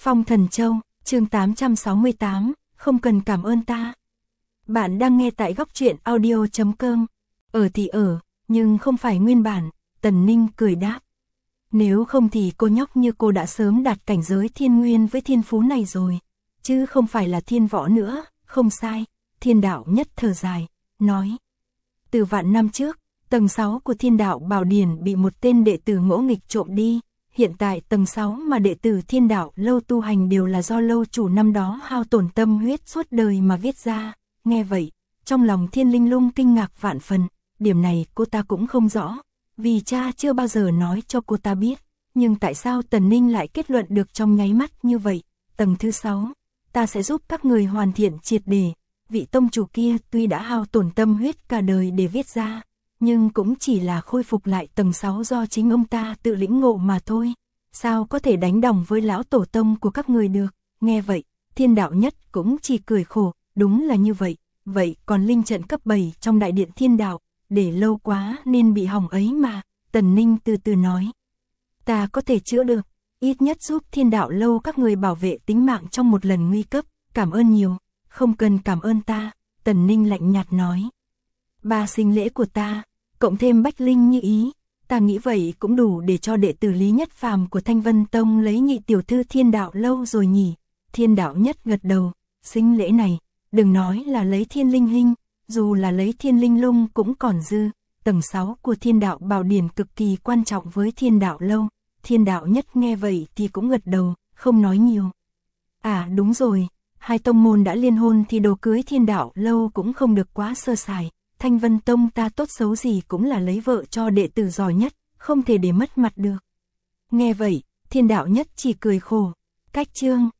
Phong Thần Châu, chương 868, không cần cảm ơn ta. Bạn đang nghe tại góc truyện audio.com. Ở thì ở, nhưng không phải nguyên bản, Tần Ninh cười đáp. Nếu không thì cô nhóc như cô đã sớm đạt cảnh giới thiên nguyên với thiên phú này rồi, chứ không phải là thiên võ nữa, không sai. Thiên đạo nhất thở dài, nói. Từ vạn năm trước, tầng 6 của thiên đạo Bảo Điển bị một tên đệ tử ngỗ nghịch trộm đi. Hiện tại tầng 6 mà đệ tử thiên đạo lâu tu hành đều là do lâu chủ năm đó hao tổn tâm huyết suốt đời mà viết ra. Nghe vậy, trong lòng Thiên Linh Lung kinh ngạc vạn phần, điểm này cô ta cũng không rõ, vì cha chưa bao giờ nói cho cô ta biết. Nhưng tại sao Tần Ninh lại kết luận được trong nháy mắt như vậy? Tầng thứ 6, ta sẽ giúp các người hoàn thiện triệt để. Vị tông chủ kia tuy đã hao tổn tâm huyết cả đời để viết ra, nhưng cũng chỉ là khôi phục lại tầng 6 do chính ông ta tự lĩnh ngộ mà thôi. Sao có thể đánh đồng với lão tổ tông của các người được? Nghe vậy, thiên đạo nhất cũng chỉ cười khổ, đúng là như vậy. Vậy còn linh trận cấp 7 trong đại điện thiên đạo, để lâu quá nên bị hỏng ấy mà. Tần Ninh từ từ nói. Ta có thể chữa được, ít nhất giúp thiên đạo lâu các người bảo vệ tính mạng trong một lần nguy cấp. Cảm ơn nhiều, không cần cảm ơn ta. Tần Ninh lạnh nhạt nói. 3 sinh lễ của ta, cộng thêm bách linh như ý, ta nghĩ vậy cũng đủ để cho đệ tử Lý Nhất Phàm của Thanh Vân Tông lấy nhị tiểu thư thiên đạo lâu rồi nhỉ. Thiên đạo nhất gật đầu, sinh lễ này, đừng nói là lấy thiên linh hình, dù là lấy thiên linh lung cũng còn dư. Tầng 6 của thiên đạo Bảo Điển cực kỳ quan trọng với thiên đạo lâu. Thiên đạo nhất nghe vậy thì cũng gật đầu, không nói nhiều. À đúng rồi, hai tông môn đã liên hôn thì đồ cưới thiên đạo lâu cũng không được quá sơ sài. Thanh Vân Tông ta tốt xấu gì cũng là lấy vợ cho đệ tử giỏi nhất, không thể để mất mặt được. Nghe vậy, thiên đạo nhất chỉ cười khổ. Cách chương